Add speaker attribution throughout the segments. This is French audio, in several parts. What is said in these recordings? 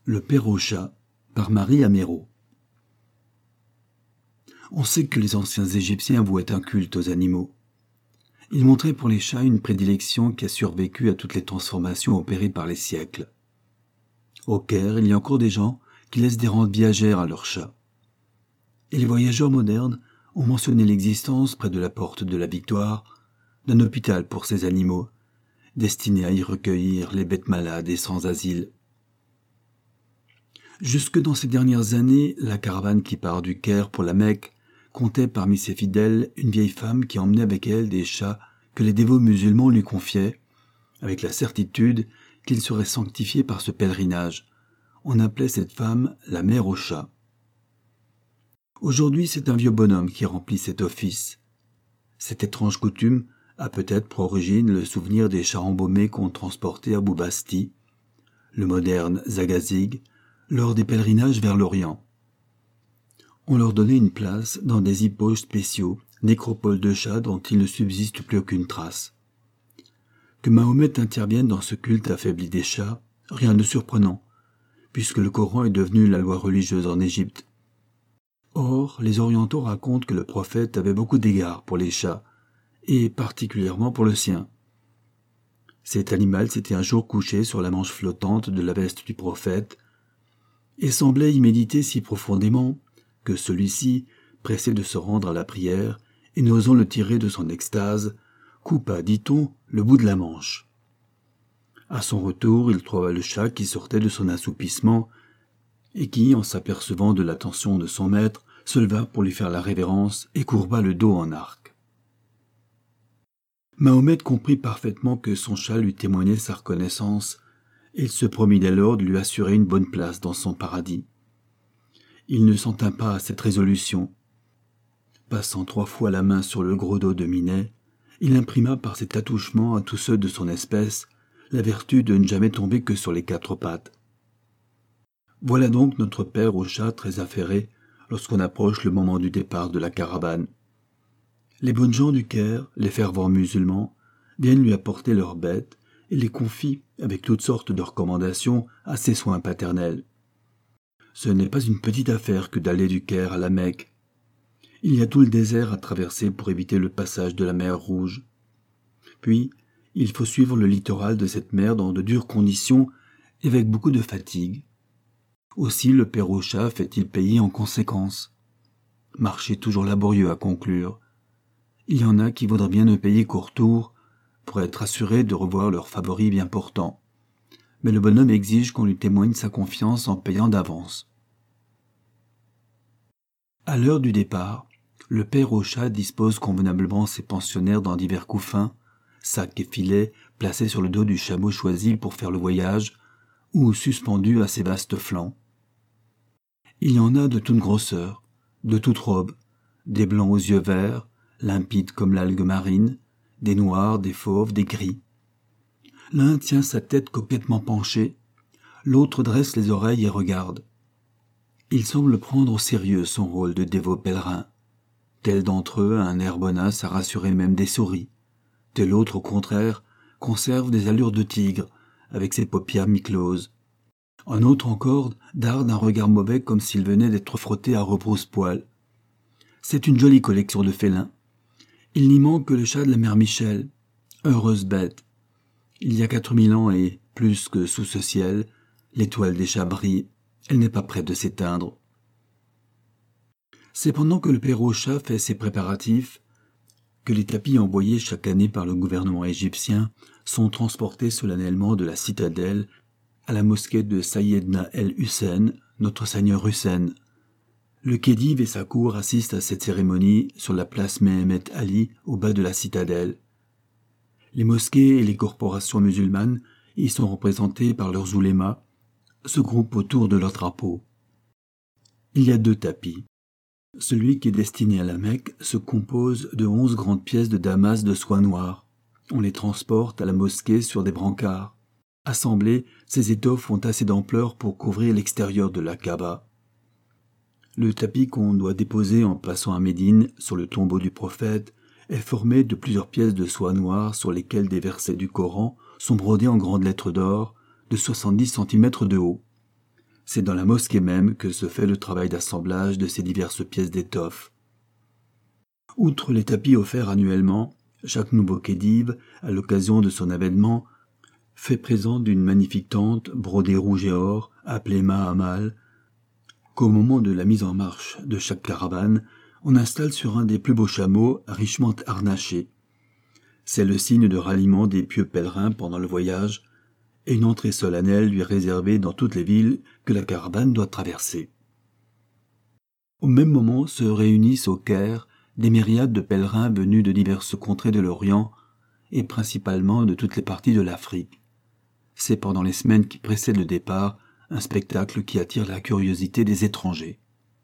Speaker 1: Le Père au chat, par Marie Améro. On sait que les anciens Égyptiens vouaient un culte aux animaux. Ils montraient pour les chats une prédilection qui a survécu à toutes les transformations opérées par les siècles. Au Caire, il y a encore des gens qui laissent des rentes viagères à leurs chats. Et les voyageurs modernes ont mentionné l'existence, près de la porte de la Victoire, d'un hôpital pour ces animaux, destiné à y recueillir les bêtes malades et sans asile. Jusque dans ces dernières années, la caravane qui part du Caire pour la Mecque comptait parmi ses fidèles une vieille femme qui emmenait avec elle des chats que les dévots musulmans lui confiaient, avec la certitude qu'ils seraient sanctifiés par ce pèlerinage. On appelait cette femme la mère aux chats. Aujourd'hui, c'est un vieux bonhomme qui remplit cet office. Cette étrange coutume a peut-être pour origine le souvenir des chats embaumés qu'on transportait à Boubasti, le moderne Zagazig, lors des pèlerinages vers l'Orient. On leur donnait une place dans des hippoges spéciaux, nécropoles de chats dont il ne subsiste plus aucune trace. Que Mahomet intervienne dans ce culte affaibli des chats, rien de surprenant, puisque le Coran est devenu la loi religieuse en Égypte. Or, les orientaux racontent que le prophète avait beaucoup d'égards pour les chats, et particulièrement pour le sien. Cet animal s'était un jour couché sur la manche flottante de la veste du prophète, et semblait y méditer si profondément que celui-ci, pressé de se rendre à la prière et n'osant le tirer de son extase, coupa, dit-on, le bout de la manche. À son retour, il trouva le chat qui sortait de son assoupissement et qui, en s'apercevant de l'attention de son maître, se leva pour lui faire la révérence et courba le dos en arc. Mahomet comprit parfaitement que son chat lui témoignait sa reconnaissance, et il se promit dès lors de lui assurer une bonne place dans son paradis. Il ne s'en tint pas à cette résolution. Passant 3 fois la main sur le gros dos de Minet, il imprima par cet attouchement à tous ceux de son espèce la vertu de ne jamais tomber que sur les 4 pattes. Voilà donc notre père au chat très affairé lorsqu'on approche le moment du départ de la caravane. Les bonnes gens du Caire, les fervents musulmans, viennent lui apporter leurs bêtes et les confie, avec toutes sortes de recommandations, à ses soins paternels. Ce n'est pas une petite affaire que d'aller du Caire à la Mecque. Il y a tout le désert à traverser pour éviter le passage de la mer Rouge. Puis, il faut suivre le littoral de cette mer dans de dures conditions et avec beaucoup de fatigue. Aussi le père au chat fait-il payer en conséquence. Marché toujours laborieux à conclure. Il y en a qui voudraient bien ne payer qu'au retour, pour être assurés de revoir leur favori bien portant. Mais le bonhomme exige qu'on lui témoigne sa confiance en payant d'avance. À l'heure du départ, le père au chat dispose convenablement ses pensionnaires dans divers couffins, sacs et filets placés sur le dos du chameau choisi pour faire le voyage, ou suspendus à ses vastes flancs. Il y en a de toute grosseur, de toute robe, des blancs aux yeux verts, limpides comme l'algue marine, des noirs, des fauves, des gris. L'un tient sa tête coquettement penchée, l'autre dresse les oreilles et regarde. Il semble prendre au sérieux son rôle de dévot pèlerin. Tel d'entre eux a un air bonasse à rassurer même des souris. Tel autre, au contraire, conserve des allures de tigre, avec ses paupières mi-closes. Un autre encore darde un regard mauvais comme s'il venait d'être frotté à rebrousse-poil. C'est une jolie collection de félins. Il n'y manque que le chat de la mère Michel. Heureuse bête. Il y a 4000 ans et, plus que sous ce ciel, l'étoile des chats brille. Elle n'est pas prête de s'éteindre. C'est pendant que le père au chat fait ses préparatifs que les tapis envoyés chaque année par le gouvernement égyptien sont transportés solennellement de la citadelle à la mosquée de Sayyedna el-Hussein, notre Seigneur Hussein. Le khedive et sa cour assistent à cette cérémonie sur la place Mehemet Ali au bas de la citadelle. Les mosquées et les corporations musulmanes y sont représentées par leurs oulémas, se groupent autour de leur drapeau. Il y a 2 tapis. Celui qui est destiné à la Mecque se compose de 11 grandes pièces de damas de soie noire. On les transporte à la mosquée sur des brancards. Assemblées, ces étoffes ont assez d'ampleur pour couvrir l'extérieur de la Kaaba. Le tapis qu'on doit déposer en passant à Médine, sur le tombeau du prophète, est formé de plusieurs pièces de soie noire sur lesquelles des versets du Coran sont brodés en grandes lettres d'or, de 70 cm de haut. C'est dans la mosquée même que se fait le travail d'assemblage de ces diverses pièces d'étoffe. Outre les tapis offerts annuellement, chaque nouveau khedive, à l'occasion de son avènement, fait présent d'une magnifique tente brodée rouge et or, appelée Mahamal, qu'au moment de la mise en marche de chaque caravane, on installe sur un des plus beaux chameaux richement harnachés. C'est le signe de ralliement des pieux pèlerins pendant le voyage, et une entrée solennelle lui est réservée dans toutes les villes que la caravane doit traverser. Au même moment se réunissent au Caire des myriades de pèlerins venus de diverses contrées de l'Orient et principalement de toutes les parties de l'Afrique. C'est pendant les semaines qui précèdent le départ un spectacle qui attire la curiosité des étrangers.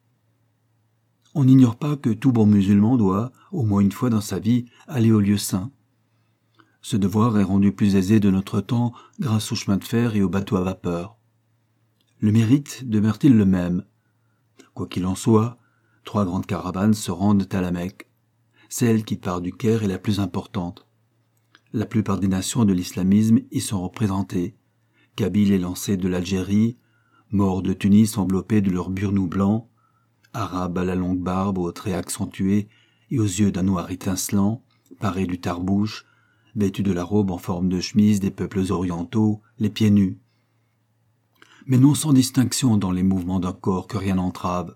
Speaker 1: On n'ignore pas que tout bon musulman doit, au moins une fois dans sa vie, aller au lieu saint. Ce devoir est rendu plus aisé de notre temps grâce aux chemins de fer et aux bateaux à vapeur. Le mérite demeure-t-il le même? Quoi qu'il en soit, 3 grandes caravanes se rendent à la Mecque. Celle qui part du Caire est la plus importante. La plupart des nations de l'islamisme y sont représentées. Kabyles élancés de l'Algérie, Maures de Tunis enveloppés de leurs burnous blancs, Arabes à la longue barbe aux traits accentués et aux yeux d'un noir étincelant, parés du tarbouche, vêtus de la robe en forme de chemise des peuples orientaux, les pieds nus. Mais non sans distinction dans les mouvements d'un corps que rien n'entrave.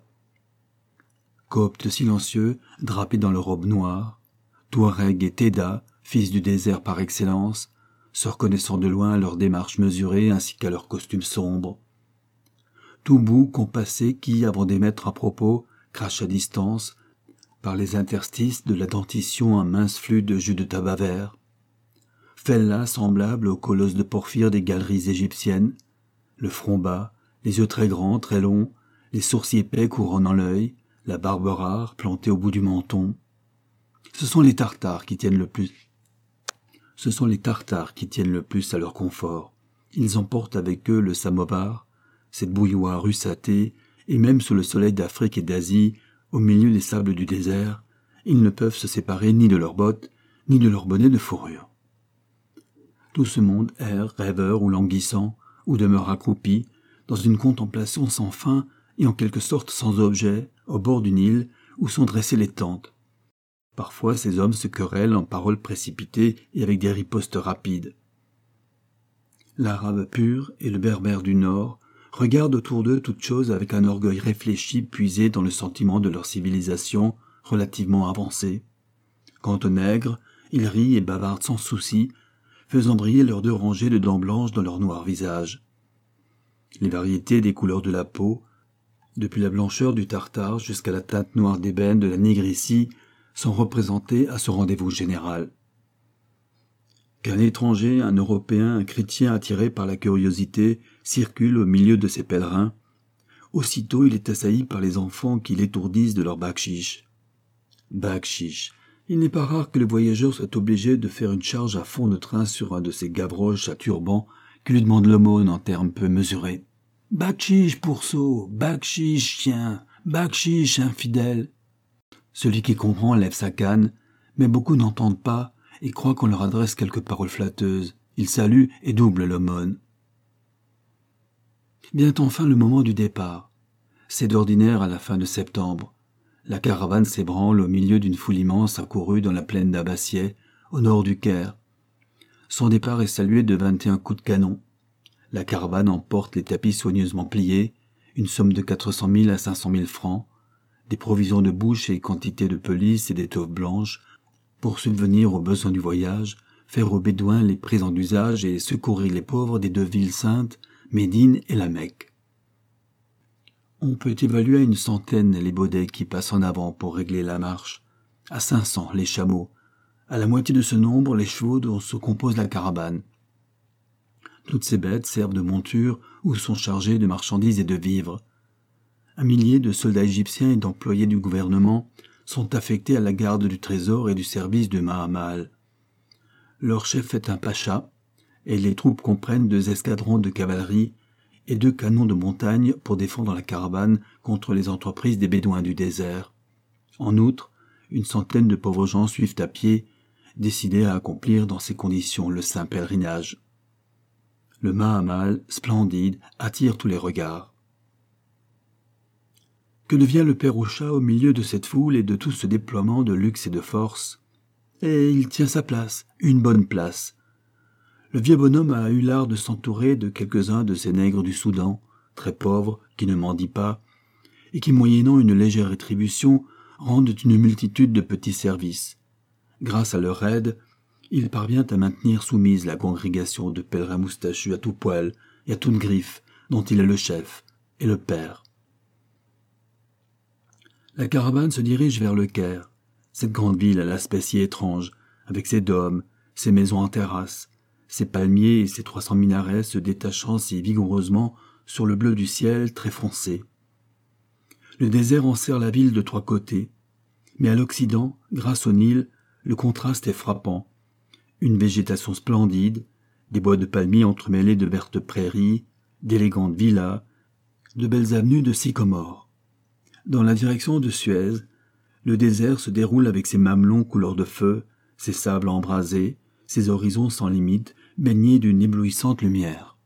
Speaker 1: Coptes silencieux, drapés dans leurs robes noires, Touaregs et Teda, fils du désert par excellence, se reconnaissant de loin à leur démarche mesurée ainsi qu'à leur costume sombre. Tout bout compassé qui, avant d'émettre un propos, crache à distance, par les interstices de la dentition un mince flux de jus de tabac vert. Fellah semblable au colosse de porphyre des galeries égyptiennes, le front bas, les yeux très grands, très longs, les sourcils épais couronnant l'œil, la barbe rare plantée au bout du menton. Ce sont les Tartares qui tiennent le plus à leur confort. Ils emportent avec eux le samovar, cette bouilloire russatée, et même sous le soleil d'Afrique et d'Asie, au milieu des sables du désert, ils ne peuvent se séparer ni de leurs bottes, ni de leurs bonnets de fourrure. Tout ce monde erre, rêveur ou languissant, ou demeure accroupi, dans une contemplation sans fin et en quelque sorte sans objet, au bord d'une île où sont dressées les tentes. Parfois ces hommes se querellent en paroles précipitées et avec des ripostes rapides. L'arabe pur et le berbère du Nord regardent autour d'eux toutes choses avec un orgueil réfléchi puisé dans le sentiment de leur civilisation relativement avancée. Quant aux nègres, ils rient et bavardent sans souci, faisant briller leurs 2 rangées de dents blanches dans leurs noirs visages. Les variétés des couleurs de la peau, depuis la blancheur du tartare jusqu'à la teinte noire d'ébène de la négricie, sont représentées à ce rendez-vous général. Qu'un étranger, un Européen, un chrétien attiré par la curiosité circule au milieu de ces pèlerins, aussitôt il est assailli par les enfants qui l'étourdissent de leur bakshish. Bakshish. Il n'est pas rare que le voyageur soit obligé de faire une charge à fond de train sur un de ces gavroches à turban qui lui demandent l'aumône en termes peu mesurés. Bakshish pourceau, bakshish chien, bakshish infidèle. Celui qui comprend lève sa canne, mais beaucoup n'entendent pas et croient qu'on leur adresse quelques paroles flatteuses. Ils saluent et doublent l'aumône. Vient enfin le moment du départ. C'est d'ordinaire à la fin de septembre. La caravane s'ébranle au milieu d'une foule immense accourue dans la plaine d'Abassieh, au nord du Caire. Son départ est salué de 21 coups de canon. La caravane emporte les tapis soigneusement pliés, une somme de 400 000 à 500 000 francs, des provisions de bouche et quantité de pelisses et d'étoffes blanches, pour subvenir aux besoins du voyage, faire aux Bédouins les présents d'usage et secourir les pauvres des 2 villes saintes, Médine et la Mecque. On peut évaluer à 100 les baudets qui passent en avant pour régler la marche, à 500 les chameaux, à la moitié de ce nombre les chevaux dont se compose la caravane. Toutes ces bêtes servent de monture ou sont chargées de marchandises et de vivres. 1 millier de soldats égyptiens et d'employés du gouvernement sont affectés à la garde du trésor et du service de Mahamal. Leur chef est un pacha, et les troupes comprennent 2 escadrons de cavalerie et 2 canons de montagne pour défendre la caravane contre les entreprises des Bédouins du désert. En outre, 100 de pauvres gens suivent à pied, décidés à accomplir dans ces conditions le saint pèlerinage. Le Mahamal, splendide, attire tous les regards. Que devient le père au chat au milieu de cette foule et de tout ce déploiement de luxe et de force? Et il tient sa place, une bonne place. Le vieux bonhomme a eu l'art de s'entourer de quelques-uns de ces nègres du Soudan, très pauvres, qui ne mendient pas, et qui, moyennant une légère rétribution, rendent une multitude de petits services. Grâce à leur aide, il parvient à maintenir soumise la congrégation de pèlerins moustachus à tout poil et à toute griffe, dont il est le chef et le père. La caravane se dirige vers le Caire, cette grande ville à l'aspect si étrange, avec ses dômes, ses maisons en terrasse, ses palmiers et ses 300 minarets se détachant si vigoureusement sur le bleu du ciel très foncé. Le désert enserre la ville de trois côtés, mais à l'Occident, grâce au Nil, le contraste est frappant. Une végétation splendide, des bois de palmiers entremêlés de vertes prairies, d'élégantes villas, de belles avenues de sycomores. Dans la direction de Suez, le désert se déroule avec ses mamelons couleur de feu, ses sables embrasés, ses horizons sans limite, baignés d'une éblouissante lumière.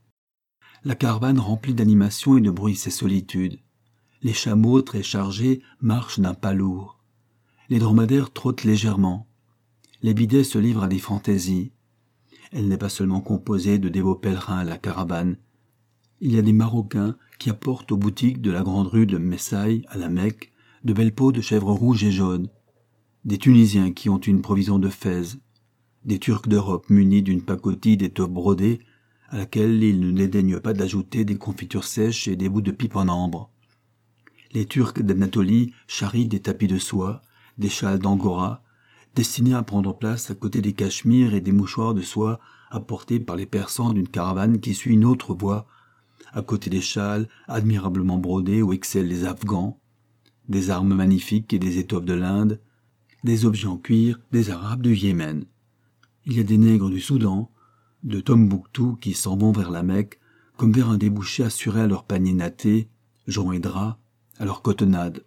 Speaker 1: La caravane remplit d'animation et de bruit ses solitudes. Les chameaux très chargés marchent d'un pas lourd. Les dromadaires trottent légèrement. Les bidets se livrent à des fantaisies. Elle n'est pas seulement composée de dévots pèlerins, la caravane. Il y a des Marocains qui apportent aux boutiques de la grande rue de Messaï à la Mecque de belles peaux de chèvres rouges et jaunes, des Tunisiens qui ont une provision de fez, des Turcs d'Europe munis d'une pacotille d'étoffe brodée à laquelle ils ne dédaignent pas d'ajouter des confitures sèches et des bouts de pipe en ambre. Les Turcs d'Anatolie charrient des tapis de soie, des châles d'Angora, destinés à prendre place à côté des cachemires et des mouchoirs de soie apportés par les Persans d'une caravane qui suit une autre voie, à côté des châles admirablement brodés où excellent les Afghans, des armes magnifiques et des étoffes de l'Inde, des objets en cuir des Arabes du Yémen. Il y a des nègres du Soudan, de Tombouctou qui s'en vont vers la Mecque, comme vers un débouché assuré à leur panier natté, joncs et draps, à leur cotonnade.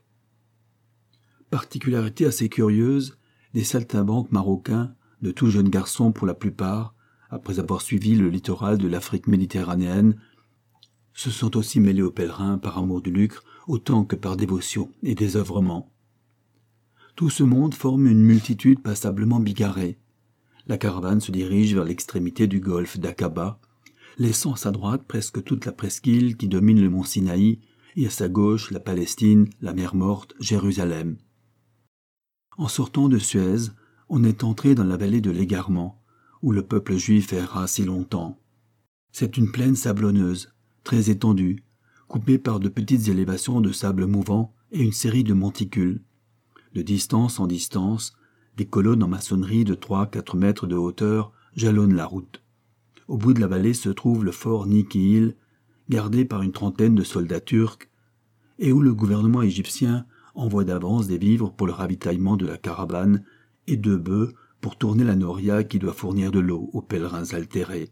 Speaker 1: Particularité assez curieuse, des saltimbanques marocains, de tout jeunes garçons pour la plupart, après avoir suivi le littoral de l'Afrique méditerranéenne, se sont aussi mêlés aux pèlerins par amour du lucre autant que par dévotion et désœuvrement. Tout ce monde forme une multitude passablement bigarrée. La caravane se dirige vers l'extrémité du golfe d'Aqaba, laissant à sa droite presque toute la presqu'île qui domine le mont Sinaï, et à sa gauche la Palestine, la mer Morte, Jérusalem. En sortant de Suez, on est entré dans la vallée de l'Égarement, où le peuple juif erra si longtemps. C'est une plaine sablonneuse, très étendue, coupée par de petites élévations de sable mouvant et une série de monticules. De distance en distance, des colonnes en maçonnerie de 3-4 mètres de hauteur jalonnent la route. Au bout de la vallée se trouve le fort Nikil, gardé par une trentaine de soldats turcs, et où le gouvernement égyptien envoie d'avance des vivres pour le ravitaillement de la caravane et 2 bœufs pour tourner la noria qui doit fournir de l'eau aux pèlerins altérés.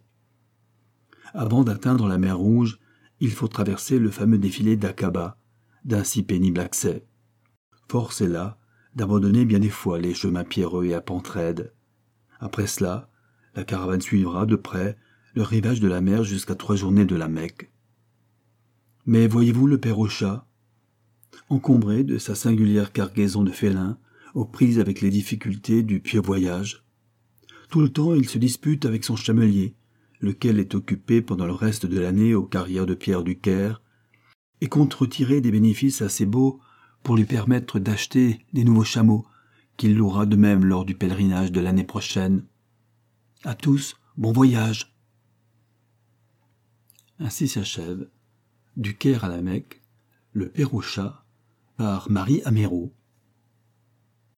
Speaker 1: Avant d'atteindre la mer Rouge, il faut traverser le fameux défilé d'Aqaba, d'un si pénible accès. Force est là d'abandonner bien des fois les chemins pierreux et à pente raide. Après cela, la caravane suivra de près le rivage de la mer jusqu'à 3 journées de la Mecque. Mais voyez-vous le père au chat, encombré de sa singulière cargaison de félins, aux prises avec les difficultés du pieux voyage. Tout le temps, il se dispute avec son chamelier, lequel est occupé pendant le reste de l'année aux carrières de pierre du Caire, et compte retirer des bénéfices assez beaux pour lui permettre d'acheter des nouveaux chameaux, qu'il louera de même lors du pèlerinage de l'année prochaine. À tous, bon voyage. Ainsi s'achève, du Caire à la Mecque, le père au chat, par Marie Améro.